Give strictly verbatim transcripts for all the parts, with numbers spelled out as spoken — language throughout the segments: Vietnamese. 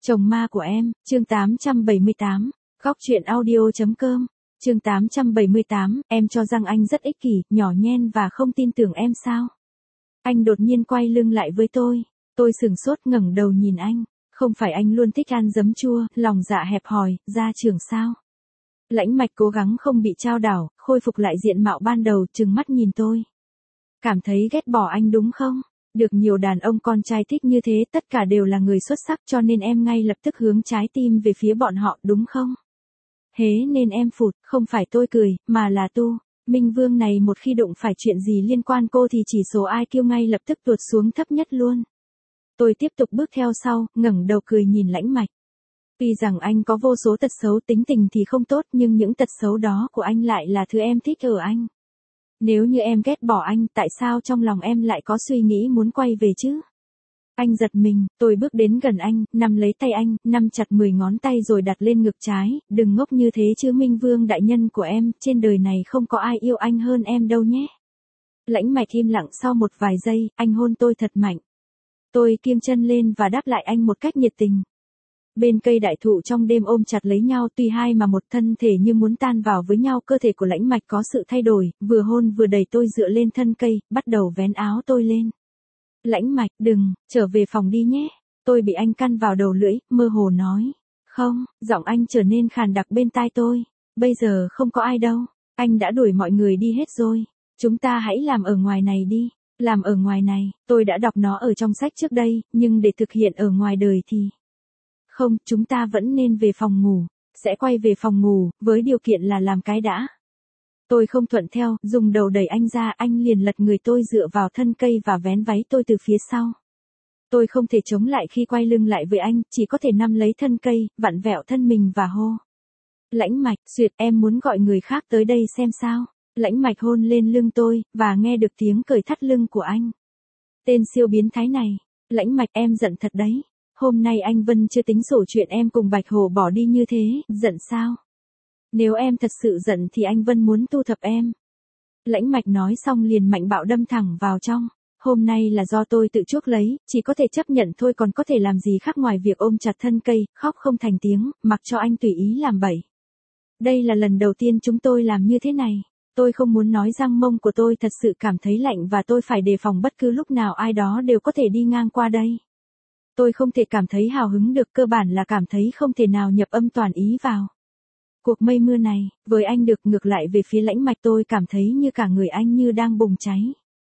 Chồng ma của em, chương tám trăm bảy mươi tám, góc truyện audio.com, chương tám trăm bảy mươi tám, em cho rằng anh rất ích kỷ, nhỏ nhen và không tin tưởng em sao? Anh đột nhiên quay lưng lại với tôi, tôi sửng sốt ngẩng đầu nhìn anh, không phải anh luôn thích ăn giấm chua, lòng dạ hẹp hòi, gia trưởng sao? Lãnh Mạch cố gắng không bị chao đảo, khôi phục lại diện mạo ban đầu, trừng mắt nhìn tôi. Cảm thấy ghét bỏ anh đúng không? Được nhiều đàn ông con trai thích như thế, tất cả đều là người xuất sắc cho nên em ngay lập tức hướng trái tim về phía bọn họ đúng không? Thế nên em phụt, không phải tôi cười, mà là tu. Minh Vương này một khi đụng phải chuyện gì liên quan cô thì chỉ số i kiu ngay lập tức tuột xuống thấp nhất luôn. Tôi tiếp tục bước theo sau, ngẩng đầu cười nhìn Lãnh Mạch. Tuy rằng anh có vô số tật xấu, tính tình thì không tốt, nhưng những tật xấu đó của anh lại là thứ em thích ở anh. Nếu như em ghét bỏ anh, tại sao trong lòng em lại có suy nghĩ muốn quay về chứ? Anh giật mình, tôi bước đến gần anh, nắm lấy tay anh, nắm chặt mười ngón tay rồi đặt lên ngực trái, đừng ngốc như thế chứ Minh Vương đại nhân của em, trên đời này không có ai yêu anh hơn em đâu nhé. Lãnh Mạch im lặng sau một vài giây, anh hôn tôi thật mạnh. Tôi kiêng chân lên và đáp lại anh một cách nhiệt tình. Bên cây đại thụ trong đêm ôm chặt lấy nhau, tuy hai mà một thân thể như muốn tan vào với nhau, cơ thể của Lãnh Mạch có sự thay đổi, vừa hôn vừa đẩy tôi dựa lên thân cây, bắt đầu vén áo tôi lên. Lãnh Mạch, đừng, trở về phòng đi nhé. Tôi bị anh căn vào đầu lưỡi, mơ hồ nói. Không, giọng anh trở nên khàn đặc bên tai tôi. Bây giờ không có ai đâu, anh đã đuổi mọi người đi hết rồi. Chúng ta hãy làm ở ngoài này đi. Làm ở ngoài này, tôi đã đọc nó ở trong sách trước đây, nhưng để thực hiện ở ngoài đời thì... Không, chúng ta vẫn nên về phòng ngủ. Sẽ quay về phòng ngủ, với điều kiện là làm cái đã. Tôi không thuận theo, dùng đầu đẩy anh ra, anh liền lật người tôi dựa vào thân cây và vén váy tôi từ phía sau. Tôi không thể chống lại khi quay lưng lại với anh, chỉ có thể nắm lấy thân cây, vặn vẹo thân mình và hô. Lãnh Mạch, duyệt, em muốn gọi người khác tới đây xem sao. Lãnh Mạch hôn lên lưng tôi, và nghe được tiếng cởi thắt lưng của anh. Tên siêu biến thái này. Lãnh Mạch, em giận thật đấy. Hôm nay anh Vân chưa tính sổ chuyện em cùng Bạch Hồ bỏ đi như thế, giận sao? Nếu em thật sự giận thì anh Vân muốn thu thập em. Lãnh Mạch nói xong liền mạnh bạo đâm thẳng vào trong. Hôm nay là do tôi tự chuốc lấy, chỉ có thể chấp nhận thôi, còn có thể làm gì khác ngoài việc ôm chặt thân cây, khóc không thành tiếng, mặc cho anh tùy ý làm bậy. Đây là lần đầu tiên chúng tôi làm như thế này. Tôi không muốn nói rằng mông của tôi thật sự cảm thấy lạnh và tôi phải đề phòng bất cứ lúc nào ai đó đều có thể đi ngang qua đây. Tôi không thể cảm thấy hào hứng được, cơ bản là cảm thấy không thể nào nhập âm toàn ý vào. Cuộc mây mưa này, với anh được, ngược lại về phía Lãnh Mạch tôi cảm thấy như cả người anh như đang bùng cháy.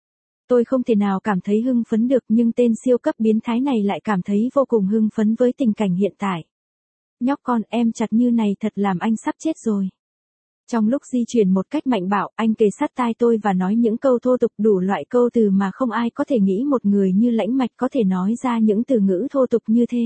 Tôi không thể nào cảm thấy hưng phấn được, nhưng tên siêu cấp biến thái này lại cảm thấy vô cùng hưng phấn với tình cảnh hiện tại. Nhóc con, em chặt như này thật làm anh sắp chết rồi. Trong lúc di chuyển một cách mạnh bạo, anh kề sát tai tôi và nói những câu thô tục, đủ loại câu từ mà không ai có thể nghĩ một người như Lãnh Mạch có thể nói ra những từ ngữ thô tục như thế.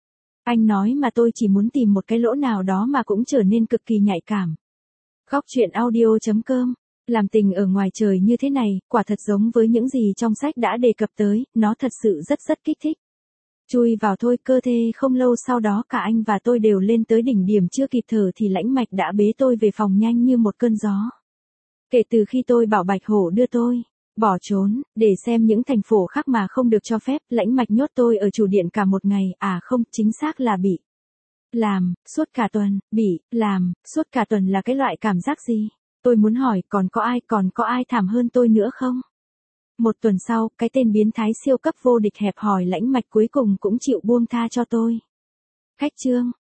Anh nói mà tôi chỉ muốn tìm một cái lỗ nào đó mà cũng trở nên cực kỳ nhạy cảm. Góc truyện audio.com, làm tình ở ngoài trời như thế này, quả thật giống với những gì trong sách đã đề cập tới, nó thật sự rất rất kích thích. Chui vào thôi, cơ thể không lâu sau đó cả anh và tôi đều lên tới đỉnh điểm, chưa kịp thở thì Lãnh Mạch đã bế tôi về phòng nhanh như một cơn gió. Kể từ khi tôi bảo Bạch Hổ đưa tôi bỏ trốn, để xem những thành phố khác mà không được cho phép, Lãnh Mạch nhốt tôi ở chủ điện cả một ngày, à không, chính xác là bị làm, suốt cả tuần, bị làm, suốt cả tuần là cái loại cảm giác gì? Tôi muốn hỏi, còn có ai, còn có ai thảm hơn tôi nữa không? Một tuần sau, cái tên biến thái siêu cấp vô địch hẹp hòi Lãnh Mạch cuối cùng cũng chịu buông tha cho tôi. Khách chương.